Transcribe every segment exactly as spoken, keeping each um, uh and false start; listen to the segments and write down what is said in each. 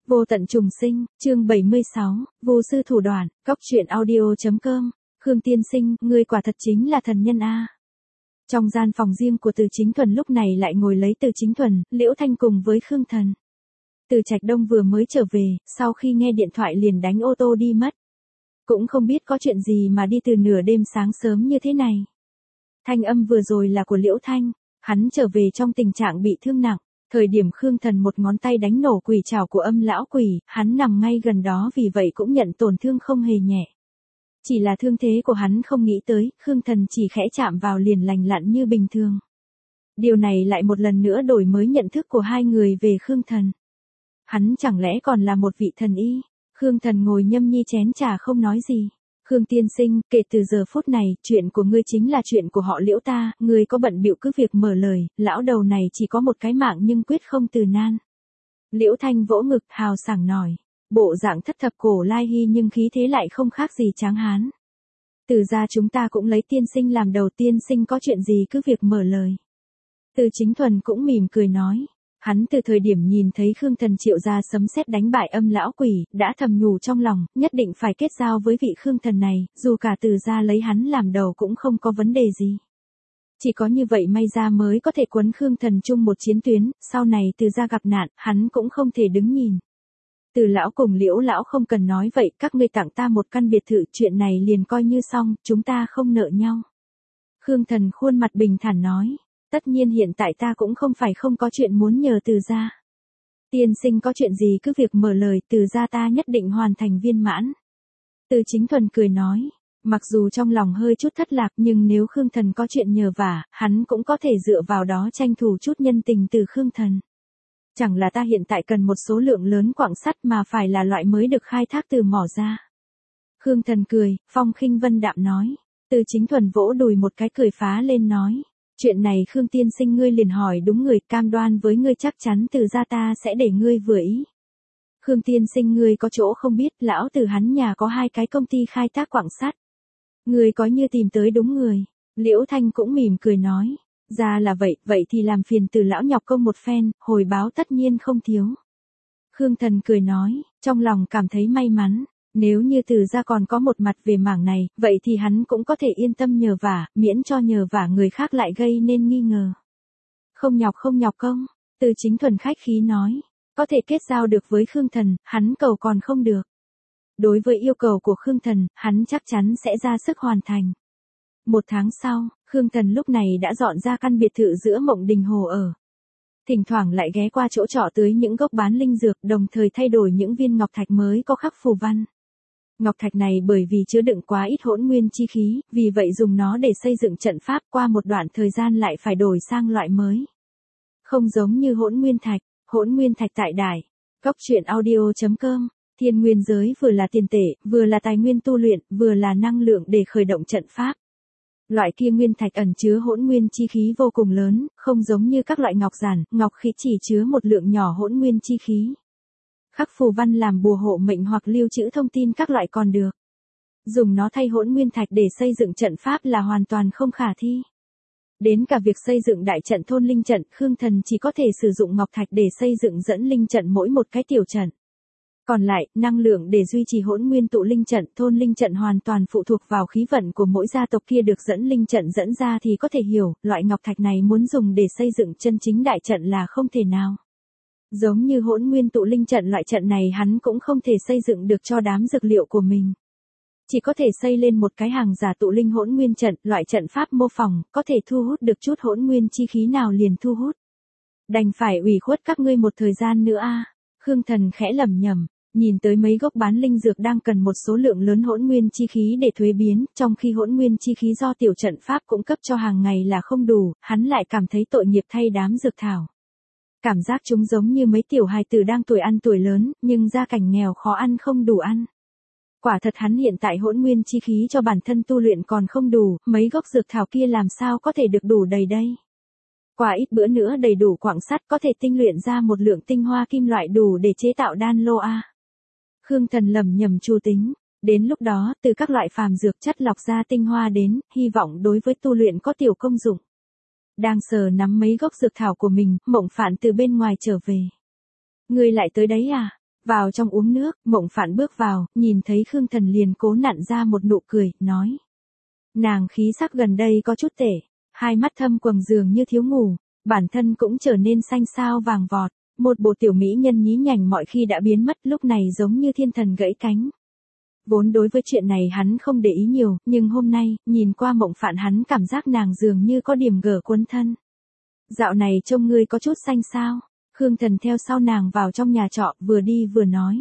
Vô tận trùng sinh, chương bảy mươi sáu, vô sư thủ đoạn, góc truyện audio.com, Khương tiên sinh, ngươi quả thật chính là thần nhân a. Trong gian phòng riêng của Từ Chính Thuần lúc này lại ngồi lấy Từ Chính Thuần, Liễu Thanh cùng với Khương Thần. Từ Trạch Đông vừa mới trở về, sau khi nghe điện thoại liền đánh ô tô đi mất. Cũng không biết có chuyện gì mà đi từ nửa đêm sáng sớm như thế này. Thanh âm vừa rồi là của Liễu Thanh, hắn trở về trong tình trạng bị thương nặng. Thời điểm Khương Thần một ngón tay đánh nổ quỷ trảo của Âm lão quỷ, hắn nằm ngay gần đó vì vậy cũng nhận tổn thương không hề nhẹ. Chỉ là thương thế của hắn không nghĩ tới, Khương Thần chỉ khẽ chạm vào liền lành lặn như bình thường. Điều này lại một lần nữa đổi mới nhận thức của hai người về Khương Thần. Hắn chẳng lẽ còn là một vị thần y? Khương Thần ngồi nhâm nhi chén trà không nói gì. Khương tiên sinh, kể từ giờ phút này, chuyện của ngươi chính là chuyện của họ Liễu ta, ngươi có bận bịu cứ việc mở lời, lão đầu này chỉ có một cái mạng nhưng quyết không từ nan. Liễu Thanh vỗ ngực, hào sảng nói, bộ dạng thất thập cổ lai hy nhưng khí thế lại không khác gì Tráng Hán. Từ ra chúng ta cũng lấy tiên sinh làm đầu, tiên sinh có chuyện gì cứ việc mở lời. Từ Chính Thuần cũng mỉm cười nói. Hắn từ thời điểm nhìn thấy Khương Thần triệu ra sấm sét đánh bại Âm lão quỷ, đã thầm nhủ trong lòng, nhất định phải kết giao với vị Khương Thần này, dù cả Từ gia lấy hắn làm đầu cũng không có vấn đề gì. Chỉ có như vậy may ra mới có thể quấn Khương Thần chung một chiến tuyến, sau này Từ gia gặp nạn, hắn cũng không thể đứng nhìn. Từ lão cùng Liễu lão không cần nói vậy, các ngươi tặng ta một căn biệt thự, chuyện này liền coi như xong, chúng ta không nợ nhau. Khương Thần khuôn mặt bình thản nói. Tất nhiên hiện tại ta cũng không phải không có chuyện muốn nhờ Từ gia. Tiên sinh có chuyện gì cứ việc mở lời, Từ gia ta nhất định hoàn thành viên mãn. Từ Chính Thuần cười nói, mặc dù trong lòng hơi chút thất lạc nhưng nếu Khương Thần có chuyện nhờ vả, hắn cũng có thể dựa vào đó tranh thủ chút nhân tình từ Khương Thần. Chẳng là ta hiện tại cần một số lượng lớn quặng sắt mà phải là loại mới được khai thác từ mỏ ra. Khương Thần cười, phong khinh vân đạm nói. Từ Chính Thuần vỗ đùi một cái cười phá lên nói. Chuyện này Khương tiên sinh ngươi liền hỏi đúng người, cam đoan với ngươi chắc chắn Từ gia ta sẽ để ngươi vừa ý. Khương tiên sinh ngươi có chỗ không biết, lão Từ hắn nhà có hai cái công ty khai thác quặng sắt. Ngươi có như tìm tới đúng người. Liễu Thanh cũng mỉm cười nói, ra là vậy, vậy thì làm phiền Từ lão nhọc công một phen, hồi báo tất nhiên không thiếu. Khương Thần cười nói, trong lòng cảm thấy may mắn. Nếu như Từ gia còn có một mặt về mảng này, vậy thì hắn cũng có thể yên tâm nhờ vả, miễn cho nhờ vả người khác lại gây nên nghi ngờ. Không nhọc không nhọc công, Từ Chính Thuần khách khí nói, có thể kết giao được với Khương Thần, hắn cầu còn không được. Đối với yêu cầu của Khương Thần, hắn chắc chắn sẽ ra sức hoàn thành. Một tháng sau, Khương Thần lúc này đã dọn ra căn biệt thự giữa Mộng Đình Hồ ở. Thỉnh thoảng lại ghé qua chỗ trọ tưới những gốc bán linh dược, đồng thời thay đổi những viên ngọc thạch mới có khắc phù văn. Ngọc thạch này bởi vì chứa đựng quá ít hỗn nguyên chi khí, vì vậy dùng nó để xây dựng trận pháp, qua một đoạn thời gian lại phải đổi sang loại mới. Không giống như hỗn nguyên thạch, hỗn nguyên thạch tại đài. Góc truyện audio.com, thiên nguyên giới vừa là tiền tệ, vừa là tài nguyên tu luyện, vừa là năng lượng để khởi động trận pháp. Loại kia nguyên thạch ẩn chứa hỗn nguyên chi khí vô cùng lớn, không giống như các loại ngọc giản, ngọc khí chỉ chứa một lượng nhỏ hỗn nguyên chi khí. Khắc phù văn làm bùa hộ mệnh hoặc lưu trữ thông tin các loại còn được. Dùng nó thay hỗn nguyên thạch để xây dựng trận pháp là hoàn toàn không khả thi. Đến cả việc xây dựng đại trận thôn linh trận, Khương Thần chỉ có thể sử dụng ngọc thạch để xây dựng dẫn linh trận mỗi một cái tiểu trận. Còn lại, năng lượng để duy trì hỗn nguyên tụ linh trận, thôn linh trận hoàn toàn phụ thuộc vào khí vận của mỗi gia tộc kia được dẫn linh trận dẫn ra thì có thể hiểu, loại ngọc thạch này muốn dùng để xây dựng chân chính đại trận là không thể nào. Giống như hỗn nguyên tụ linh trận, loại trận này hắn cũng không thể xây dựng được cho đám dược liệu của mình. Chỉ có thể xây lên một cái hàng giả tụ linh hỗn nguyên trận, loại trận pháp mô phỏng, có thể thu hút được chút hỗn nguyên chi khí nào liền thu hút. Đành phải ủy khuất các ngươi một thời gian nữa a. Khương Thần khẽ lẩm nhẩm, nhìn tới mấy gốc bán linh dược đang cần một số lượng lớn hỗn nguyên chi khí để thuế biến, trong khi hỗn nguyên chi khí do tiểu trận pháp cung cấp cho hàng ngày là không đủ, hắn lại cảm thấy tội nghiệp thay đám dược thảo. Cảm giác chúng giống như mấy tiểu hài tử đang tuổi ăn tuổi lớn, nhưng gia cảnh nghèo khó ăn không đủ ăn. Quả thật hắn hiện tại hỗn nguyên chi khí cho bản thân tu luyện còn không đủ, mấy gốc dược thảo kia làm sao có thể được đủ đầy đây. Qua ít bữa nữa đầy đủ quặng sắt có thể tinh luyện ra một lượng tinh hoa kim loại đủ để chế tạo đan lô a. Khương Thần lầm nhầm chu tính, đến lúc đó từ các loại phàm dược chất lọc ra tinh hoa đến, hy vọng đối với tu luyện có tiểu công dụng. Đang sờ nắm mấy gốc dược thảo của mình, Mộng Phạn từ bên ngoài trở về. Ngươi lại tới đấy à? Vào trong uống nước, Mộng Phạn bước vào, nhìn thấy Khương Thần liền cố nặn ra một nụ cười, nói. Nàng khí sắc gần đây có chút tệ, hai mắt thâm quầng dường như thiếu ngủ, bản thân cũng trở nên xanh xao vàng vọt, một bộ tiểu mỹ nhân nhí nhảnh mọi khi đã biến mất, lúc này giống như thiên thần gãy cánh. Vốn đối với chuyện này hắn không để ý nhiều, nhưng hôm nay, nhìn qua Mộng Phạn hắn cảm giác nàng dường như có điểm gở quấn thân. Dạo này trông ngươi có chút xanh sao? Khương Thần theo sau nàng vào trong nhà trọ, vừa đi vừa nói.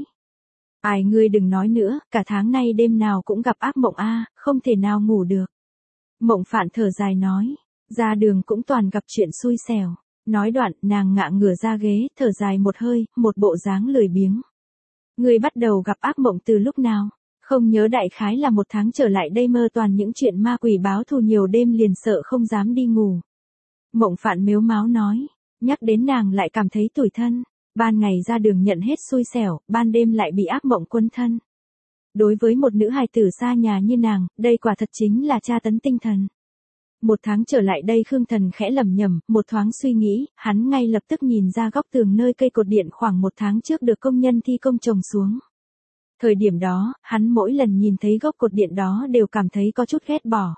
Ai ngươi đừng nói nữa, cả tháng nay đêm nào cũng gặp ác mộng a, không thể nào ngủ được. Mộng Phạn thở dài nói, ra đường cũng toàn gặp chuyện xui xẻo. Nói đoạn, nàng ngả ngửa ra ghế, thở dài một hơi, một bộ dáng lười biếng. Ngươi bắt đầu gặp ác mộng từ lúc nào? Không nhớ đại khái là một tháng trở lại đây mơ toàn những chuyện ma quỷ báo thù, nhiều đêm liền sợ không dám đi ngủ. Mộng Phạn mếu máo nói, nhắc đến nàng lại cảm thấy tủi thân, ban ngày ra đường nhận hết xui xẻo, ban đêm lại bị ác mộng quấn thân. Đối với một nữ hài tử xa nhà như nàng, đây quả thật chính là tra tấn tinh thần. Một tháng trở lại đây Khương Thần khẽ lẩm nhẩm, một thoáng suy nghĩ, hắn ngay lập tức nhìn ra góc tường nơi cây cột điện khoảng một tháng trước được công nhân thi công trồng xuống. Thời điểm đó, hắn mỗi lần nhìn thấy gốc cột điện đó đều cảm thấy có chút ghét bỏ.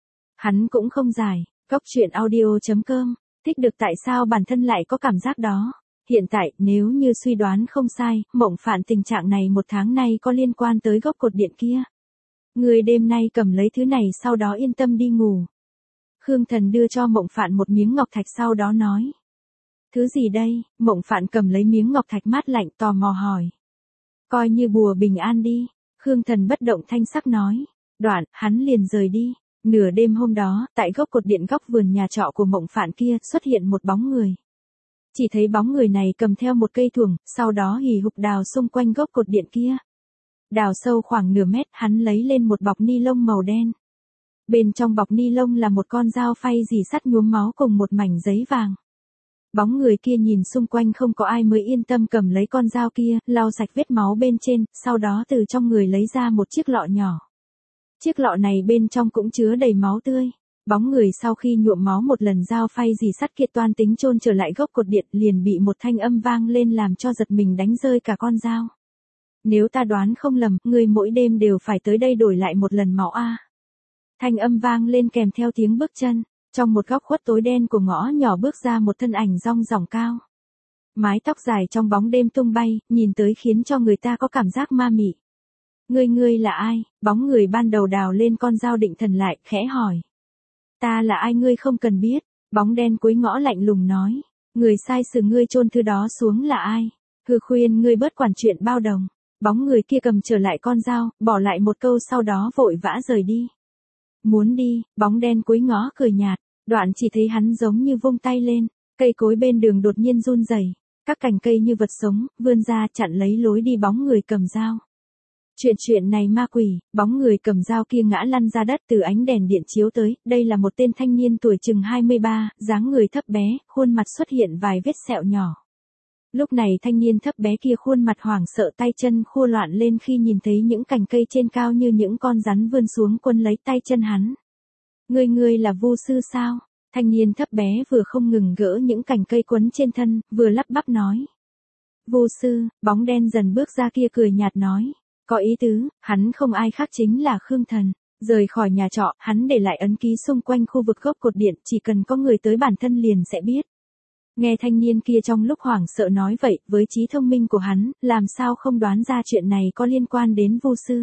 Hắn cũng không giải, góc chuyện audio chấm com, thích được tại sao bản thân lại có cảm giác đó. Hiện tại, nếu như suy đoán không sai, Mộng Phạn tình trạng này một tháng nay có liên quan tới gốc cột điện kia. Người đêm nay cầm lấy thứ này sau đó yên tâm đi ngủ. Khương Thần đưa cho Mộng Phạn một miếng ngọc thạch sau đó nói. Thứ gì đây? Mộng Phạn cầm lấy miếng ngọc thạch mát lạnh tò mò hỏi. Coi như bùa bình an đi. Khương Thần bất động thanh sắc nói. Đoạn, hắn liền rời đi. Nửa đêm hôm đó, tại gốc cột điện góc vườn nhà trọ của Mộng Phạn kia xuất hiện một bóng người. Chỉ thấy bóng người này cầm theo một cây thuồng, sau đó hì hục đào xung quanh gốc cột điện kia. Đào sâu khoảng nửa mét, hắn lấy lên một bọc ni lông màu đen. Bên trong bọc ni lông là một con dao phay dì sắt nhuốm máu cùng một mảnh giấy vàng. Bóng người kia nhìn xung quanh không có ai mới yên tâm cầm lấy con dao kia, lau sạch vết máu bên trên, sau đó từ trong người lấy ra một chiếc lọ nhỏ. Chiếc lọ này bên trong cũng chứa đầy máu tươi. Bóng người sau khi nhuộm máu một lần dao phay dì sắt kia toan tính chôn trở lại gốc cột điện, liền bị một thanh âm vang lên làm cho giật mình đánh rơi cả con dao. Nếu ta đoán không lầm, ngươi mỗi đêm đều phải tới đây đổi lại một lần máu a. Thanh âm vang lên kèm theo tiếng bước chân, trong một góc khuất tối đen của ngõ nhỏ bước ra một thân ảnh rong ròng cao. Mái tóc dài trong bóng đêm tung bay, nhìn tới khiến cho người ta có cảm giác ma mị. Ngươi ngươi là ai? Bóng người ban đầu đào lên con dao định thần lại, khẽ hỏi. Ta là ai ngươi không cần biết, bóng đen cuối ngõ lạnh lùng nói. Người sai sử ngươi chôn thứ đó xuống là ai? Hừ khuyên ngươi bớt quản chuyện bao đồng. Bóng người kia cầm trở lại con dao, bỏ lại một câu sau đó vội vã rời đi. Muốn đi, bóng đen cuối ngõ cười nhạt, đoạn chỉ thấy hắn giống như vung tay lên, cây cối bên đường đột nhiên run rẩy, các cành cây như vật sống, vươn ra chặn lấy lối đi bóng người cầm dao. Chuyện chuyện này ma quỷ, bóng người cầm dao kia ngã lăn ra đất từ ánh đèn điện chiếu tới, đây là một tên thanh niên tuổi chừng hai mươi ba, dáng người thấp bé, khuôn mặt xuất hiện vài vết sẹo nhỏ. Lúc này thanh niên thấp bé kia khuôn mặt hoảng sợ, tay chân khua loạn lên khi nhìn thấy những cành cây trên cao như những con rắn vươn xuống quấn lấy tay chân hắn. Ngươi ngươi là vu sư sao? Thanh niên thấp bé vừa không ngừng gỡ những cành cây quấn trên thân, vừa lắp bắp nói. Vu sư, bóng đen dần bước ra kia cười nhạt nói. Có ý tứ, hắn không ai khác chính là Khương Thần. Rời khỏi nhà trọ, hắn để lại ấn ký xung quanh khu vực gốc cột điện, chỉ cần có người tới bản thân liền sẽ biết. Nghe thanh niên kia trong lúc hoảng sợ nói vậy, với trí thông minh của hắn, làm sao không đoán ra chuyện này có liên quan đến vu sư.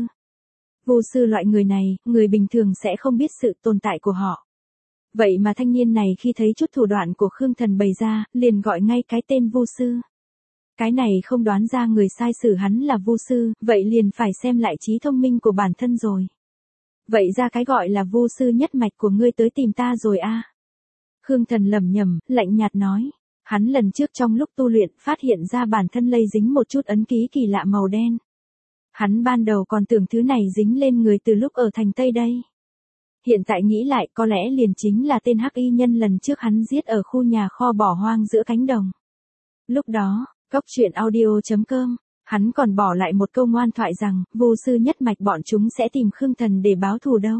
Vu sư loại người này, người bình thường sẽ không biết sự tồn tại của họ. Vậy mà thanh niên này khi thấy chút thủ đoạn của Khương Thần bày ra, liền gọi ngay cái tên vu sư. Cái này không đoán ra người sai sử hắn là vu sư, vậy liền phải xem lại trí thông minh của bản thân rồi. Vậy ra cái gọi là vu sư nhất mạch của ngươi tới tìm ta rồi a? À? Khương Thần lẩm nhẩm, lạnh nhạt nói. Hắn lần trước trong lúc tu luyện phát hiện ra bản thân lây dính một chút ấn ký kỳ lạ màu đen. Hắn ban đầu còn tưởng thứ này dính lên người từ lúc ở thành Tây đây. Hiện tại nghĩ lại có lẽ liền chính là tên hắc y nhân lần trước hắn giết ở khu nhà kho bỏ hoang giữa cánh đồng. Lúc đó, góc chuyện audio chấm com, hắn còn bỏ lại một câu ngoan thoại rằng, vu sư nhất mạch bọn chúng sẽ tìm Khương Thần để báo thù đâu.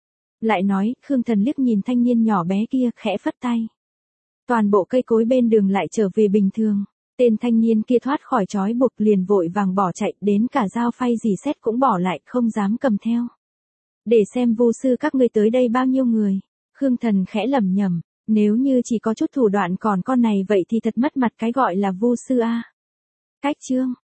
Lại nói, Khương Thần liếc nhìn thanh niên nhỏ bé kia, khẽ phất tay. Toàn bộ cây cối bên đường lại trở về bình thường. Tên thanh niên kia thoát khỏi trói buộc liền vội vàng bỏ chạy, đến cả dao phay dì xét cũng bỏ lại, không dám cầm theo. Để xem vu sư các ngươi tới đây bao nhiêu người. Khương Thần khẽ lẩm nhẩm, nếu như chỉ có chút thủ đoạn còn con này vậy thì thật mất mặt cái gọi là vu sư a. Cách chương